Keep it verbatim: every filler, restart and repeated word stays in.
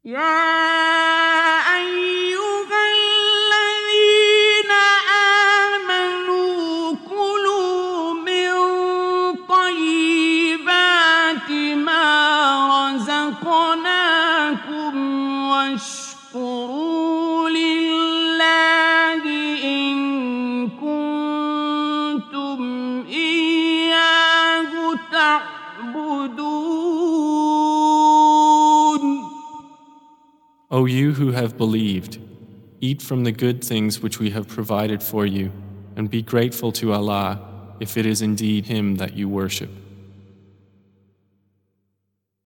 يا أيها الذين آمنوا كلوا من طيبات ما رزقناكم واشكروا لله إن كنتم إياه تعبدون. O you who have believed, eat from the good things which we have provided for you, and be grateful to Allah if it is indeed Him that you worship.